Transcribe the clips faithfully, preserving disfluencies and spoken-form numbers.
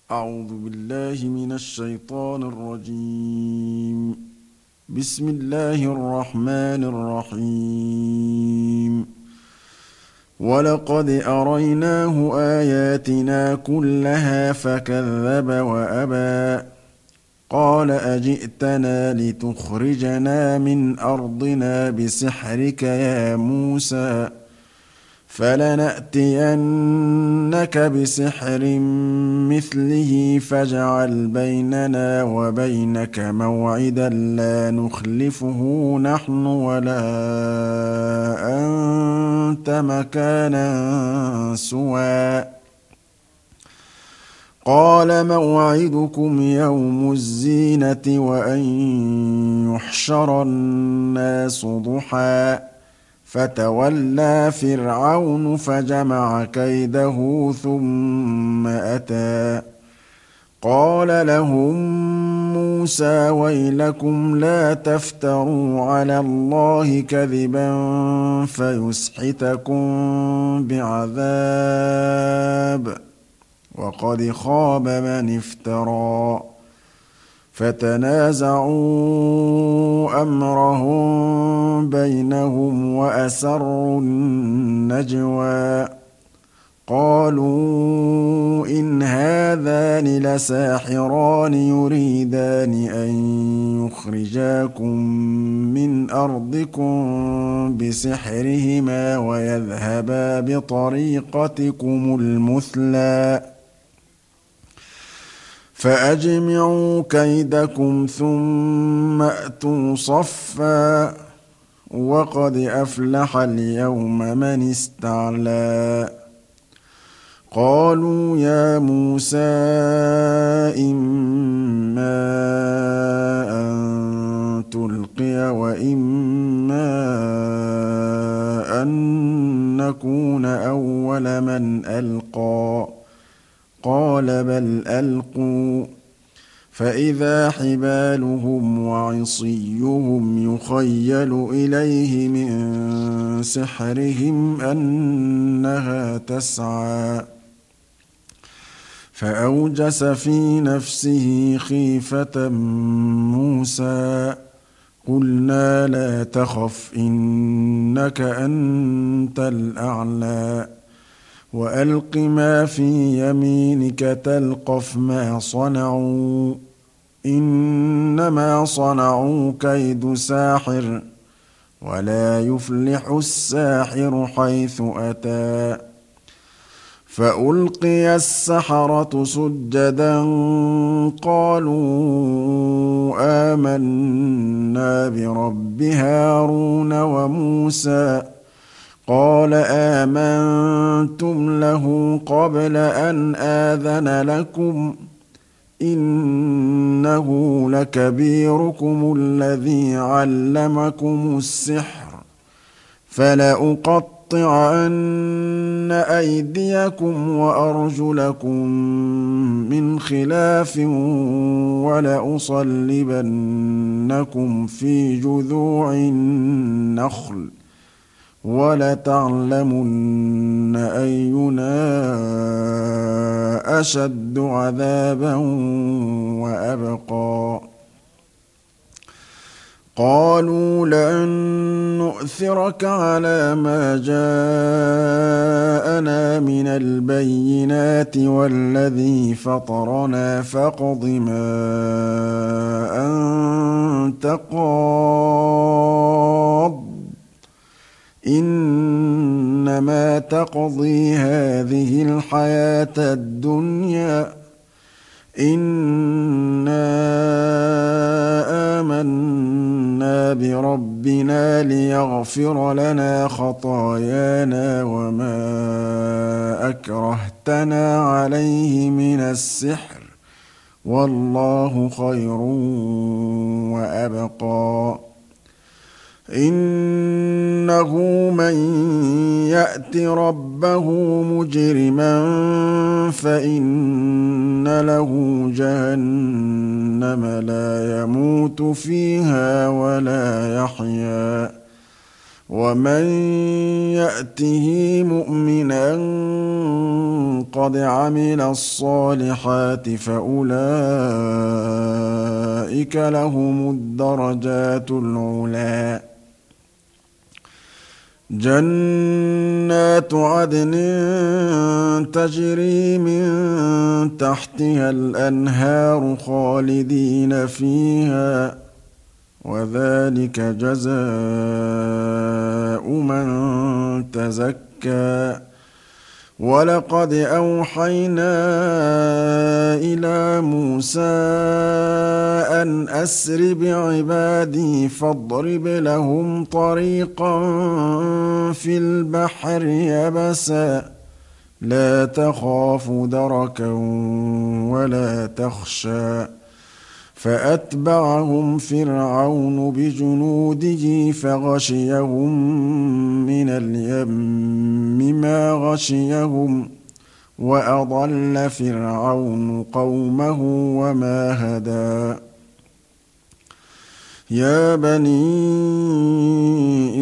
أعوذ بالله من الشيطان الرجيم. بسم الله الرحمن الرحيم. ولقد أريناه آياتنا كلها فكذب وأبى. قال أجئتنا لتخرجنا من أرضنا بسحرك يا موسى فلنأتينك بسحر مثله فاجعل بيننا وبينك موعدا لا نخلفه نحن ولا أنت مكانا سوى. قال موعدكم يوم الزينة وأن يحشر الناس ضحى فتولى فرعون فجمع كيده ثم أتى. قال لهم موسى ويلكم لا تفتروا على الله كذبا فيسحتكم بعذاب وقد خاب من افترى. فتنازعوا أمرهم بينهم وأسروا النجوى. قالوا إن هذان لساحران يريدان أن يخرجاكم من أرضكم بسحرهما ويذهبا بطريقتكم المثلى فأجمعوا كيدكم ثم أتوا صفا وقد أفلح اليوم من استعلى. قالوا يا موسى إما أن تلقي وإما أن نكون أول من ألقى. قال بل ألقوا فإذا حبالهم وعصيهم يخيل إليه من سحرهم أنها تسعى. فأوجس في نفسه خيفة موسى. قلنا لا تخف إنك أنت الأعلى وألق ما في يمينك تلقف ما صنعوا إنما صنعوا كيد ساحر ولا يفلح الساحر حيث أتى. فألقي السحرة سجدا قالوا آمنا برب هارون وموسى. قال آمنتم له قبل أن آذن لكم إنه لكبيركم الذي علمكم السحر فلأقطعن أيديكم وأرجلكم من خلاف ولأصلبنكم في جذوع النخل ولتعلمن أينا أشد عذابا وأبقى. قالوا لن نؤثرك على ما جاءنا من البينات والذي فطرنا فاقض ما أنت قاض إنما تقضي هذه الحياة الدنيا إنا آمنا بربنا ليغفر لنا خطايانا وما أكرهتنا عليه من السحر والله خير وأبقى. إنه من يأت ربه مجرما فإن له جهنم لا يموت فيها ولا يحيا ومن يأته مؤمنا قد عمل الصالحات فأولئك لهم الدرجات العلى جنات عدن تجري من تحتها الأنهار خالدين فيها وذلك جزاء من تزكى ولقد أوحينا إلى موسى أن أسر بعبادي فاضرب لهم طريقا في البحر يبسا لا تخاف دركا ولا تخشى فأتبعهم فرعون بجنوده فغشيهم من اليم ما غشيهم وأضل فرعون قومه وما هدى يا بني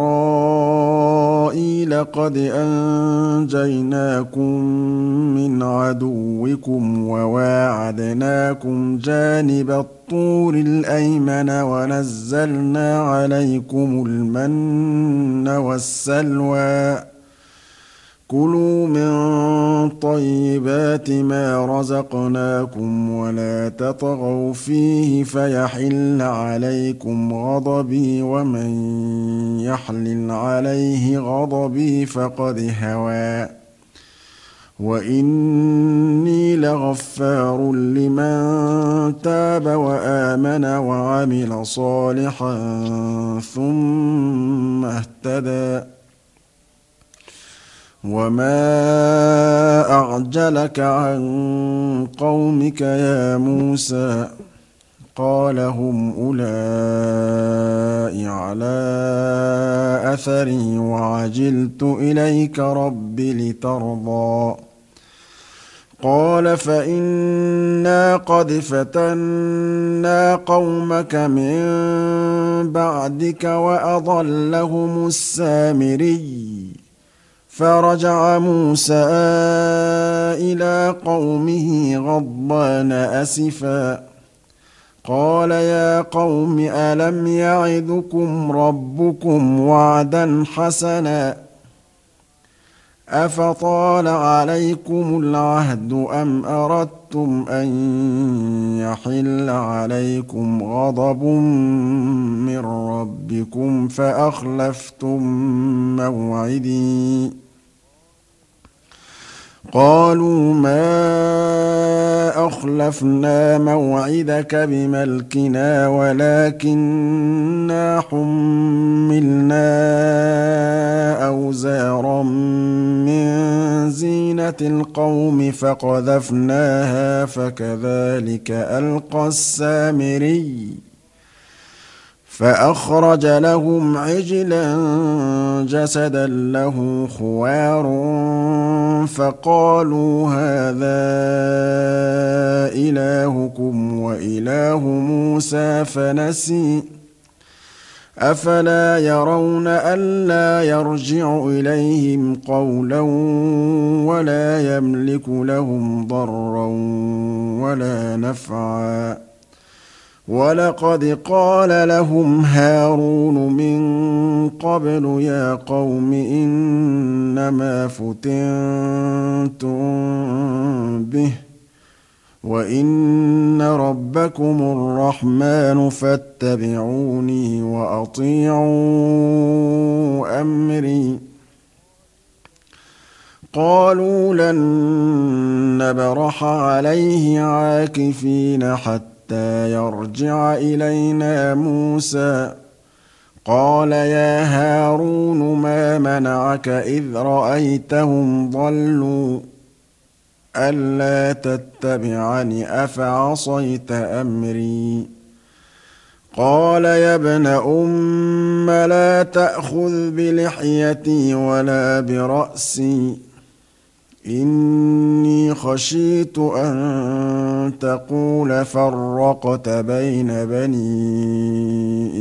إسرائيل قد أنجيناكم من عدوكم وواعدناكم جانب الطور الأيمن ونزلنا عليكم المن والسلوى كلوا من طيبات ما رزقناكم ولا تطغوا فيه فيحل عليكم غضبي ومن يحلل عليه غضبي فقد هوى وإني لغفار لمن تاب وآمن وعمل صالحا ثم اهتدى وما أعجلك عن قومك يا موسى قال هم أولئك على أثري وعجلت إليك رب لترضى قال فإنا قد فتنا قومك من بعدك وأضلهم السامري فرجع موسى إلى قومه غضبان أسفا قال يا قوم ألم يعدكم ربكم وعدا حسنا أفطال عليكم العهد أم أردتم أن يحل عليكم غضب من ربكم فأخلفتم موعدي قالوا ما أخلفنا موعدك بملكنا ولكننا حملنا أوزارا من زينة القوم فقذفناها فكذلك ألقى السامري فأخرج لهم عجلا جسدا له خوار فقالوا هذا إلهكم وإله موسى فنسي أفلا يرون ألا يرجع إليهم قولا ولا يملك لهم ضرا ولا نفعا ولقد قال لهم هارون من قبل يا قوم إنما فتنتم به وإن ربكم الرحمن فاتبعوني وأطيعوا أمري قالوا لن نبرح عليه عاكفين حتى يرجع إلينا موسى قال يا هارون ما منعك إذ رأيتهم ضلوا ألا تتبعني أفعصيت أمري قال يا ابن أم لا تأخذ بلحيتي ولا برأسي إني خشيت أن تقول فرقت بين بني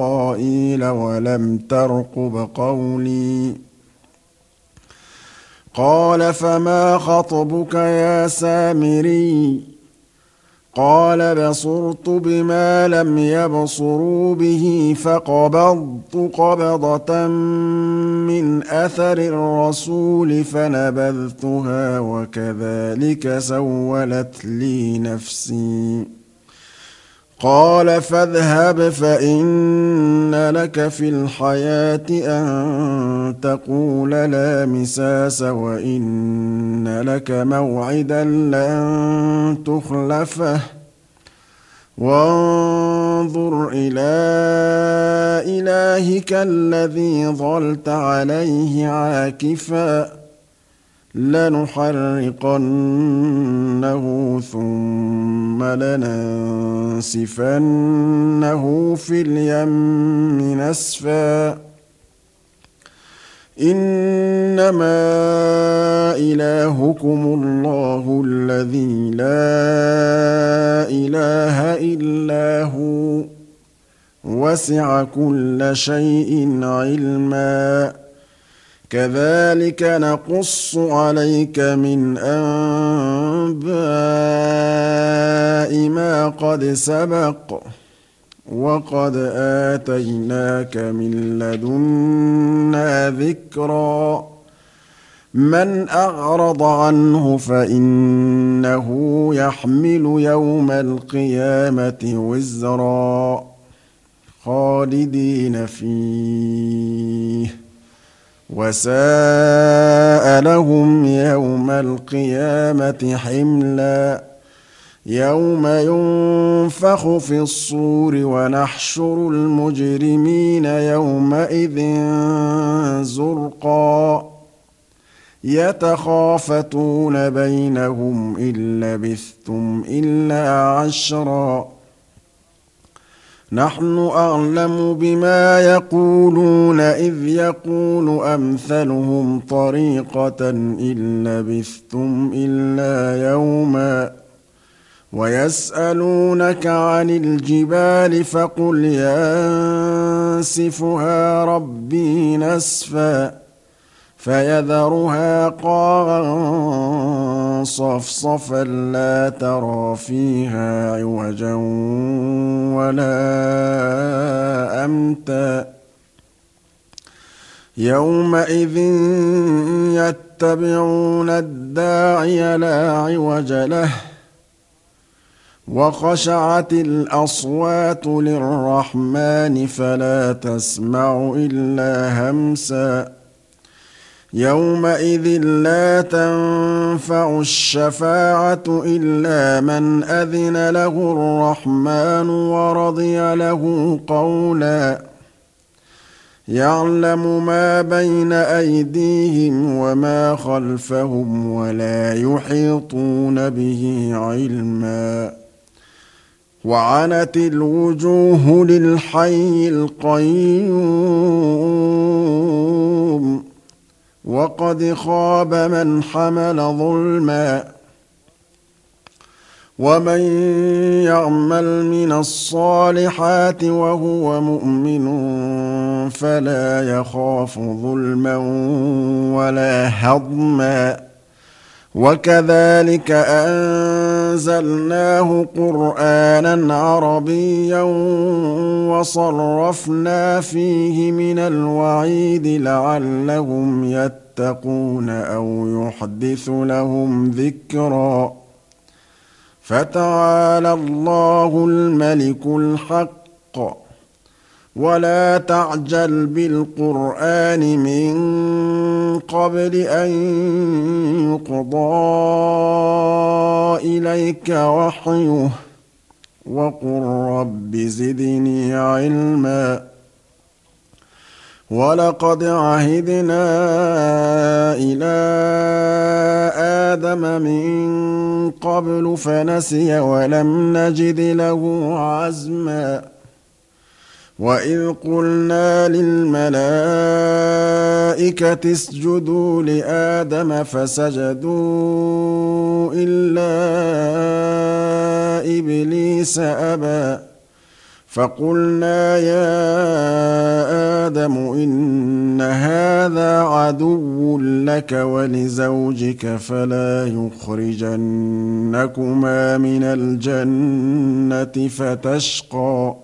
إسرائيل ولم ترقب قولي قال فما خطبك يا سامري قال بصرت بما لم يبصروا به فقبضت قبضة من أثر الرسول فنبذتها وكذلك سولت لي نفسي قال فاذهب فإن لك في الحياة أن تقول لا مساس وإن لك موعدا لن تخلفه وانظر إلى إلهك الذي ظلت عليه عاكفا لنحرقنه ثم لننسفنه في اليم نسفا إنما إلهكم الله الذي لا إله إلا هو وسع كل شيء علما كذلك نقص عليك من أنباء ما قد سبق وقد آتيناك من لدنا ذكرا من أعرض عنه فإنه يحمل يوم القيامة وزرا خالدين فيه وساء لهم يوم القيامة حملا يوم ينفخ في الصور ونحشر المجرمين يومئذ زرقا يتخافتون بينهم إن لبثتم إلا عشرا نحن أعلم بما يقولون إذ يقول أمثلهم طريقة إن لبثتم إلا يوما ويسألونك عن الجبال فقل ينسفها ربي نسفا فيذرها قاعا صفصفا لا ترى فيها عوجا ولا أمتا يومئذ يتبعون الداعي لا عوج له وخشعت الأصوات للرحمن فلا تسمع إلا همسا يومئذ لا تنفع الشفاعة إلا من أذن له الرحمن ورضي له قولا يعلم ما بين أيديهم وما خلفهم ولا يحيطون به علما وعنت الوجوه للحي القيوم وقد خاب من حمل ظلما ومن يعمل من الصالحات وهو مؤمن فلا يخاف ظلما ولا هضما وكذلك أنزلناه قرآنا عربيا وصرفنا فيه من الوعيد لعلهم يتقون أو يحدث لهم ذكرا فتعالى الله الملك الحق ولا تعجل بالقرآن من قبل أن يقضى إليك وحيه وقل رب زدني علما ولقد عهدنا إلى آدم من قبل فنسي ولم نجد له عزما وإذ قلنا للملائكة اسجدوا لآدم فسجدوا إلا إبليس أبى فقلنا يا آدم إن هذا عدو لك ولزوجك فلا يخرجنكما من الجنة فتشقى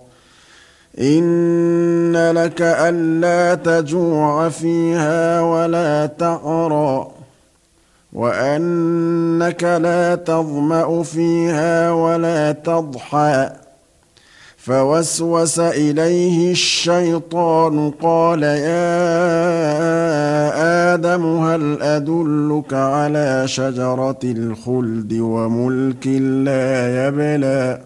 إن لك ألا تجوع فيها ولا تعرى وأنك لا تظمأ فيها ولا تضحى فوسوس إليه الشيطان قال يا آدم هل أدلك على شجرة الخلد وملك لا يبلى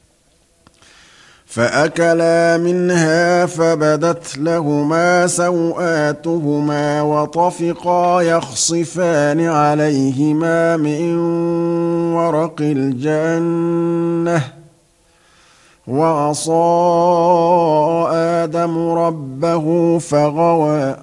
فأكلا منها فبدت لهما سوآتهما وطفقا يخصفان عليهما من ورق الجنة وعصى آدم ربه فغوى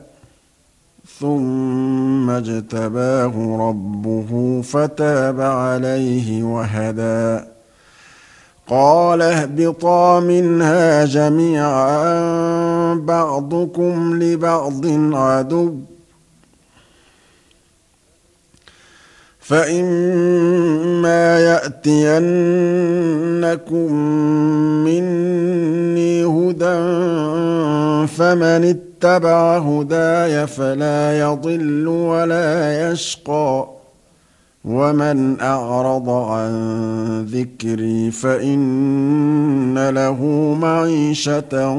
ثم اجتباه ربه فتاب عليه وهدى قال اهبطا منها جميعا بعضكم لبعض عدو فإما يأتينكم مني هدى فمن اتبع هداي فلا يضل ولا يشقى ومن أعرض عن ذكري فإن له معيشة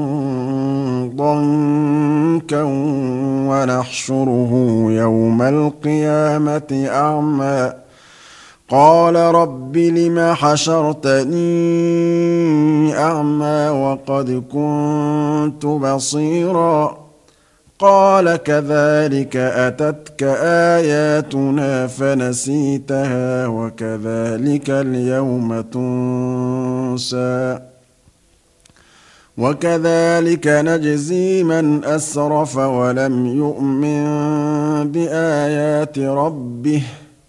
ضنكا ونحشره يوم القيامة أعمى قال رب لم حشرتني أعمى وقد كنت بصيرا قال كذلك أتتك آياتنا فنسيتها وكذلك اليوم تنسى وكذلك نجزي من أسرف ولم يؤمن بآيات ربه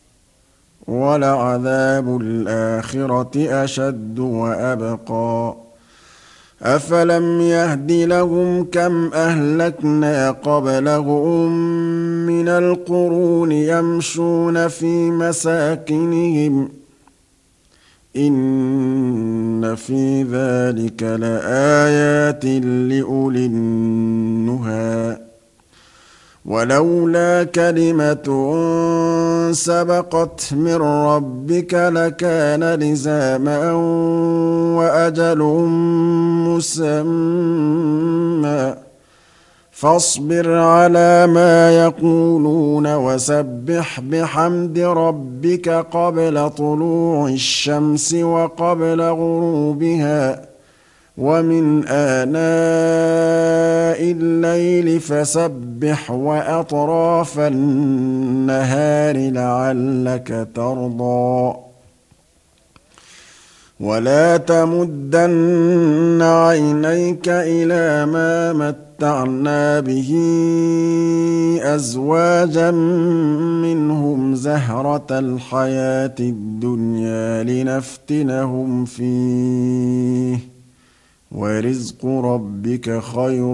ولعذاب الآخرة أشد وأبقى أفلم يهد لهم كم أهلكنا قبلهم من القرون يمشون في مساكنهم إن في ذلك لآيات لأولي النهى ولولا كلمة سبقت من ربك لكان لزاما وأجل مسمى فاصبر على ما يقولون وسبح بحمد ربك قبل طلوع الشمس وقبل غروبها ومن آناء الليل فسبح وأطراف النهار لعلك ترضى ولا تمدن عينيك إلى ما متعنا به أزواجا منهم زهرة الحياة الدنيا لنفتنهم فيه ورزق ربك خير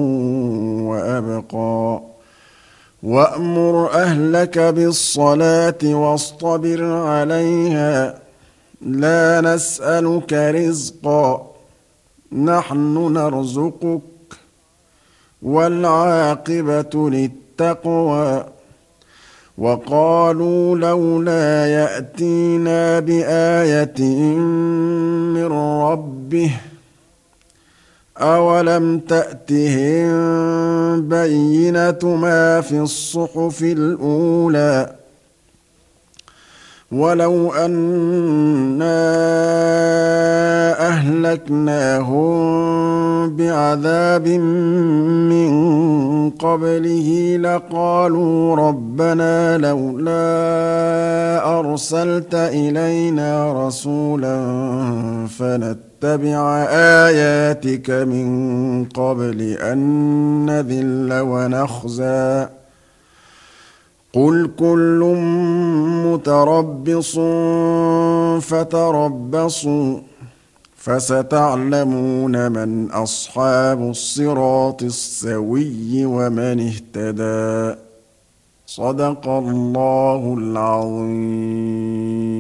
وأبقى وأمر أهلك بالصلاة واصطبر عليها لا نسألك رزقا نحن نرزقك والعاقبة للتقوى وقالوا لولا يأتينا بآية من ربه أولم تأتهم بينة ما في الصحف الأولى ولو أنا أهلكناهم بعذاب من قبله لقالوا ربنا لولا أرسلت إلينا رسولا فنتبع آياتك من قبل أن نذل ونخزى قل كل متربص فتربصوا فستعلمون من أصحاب الصراط السوي ومن اهتدى. صدق الله العظيم.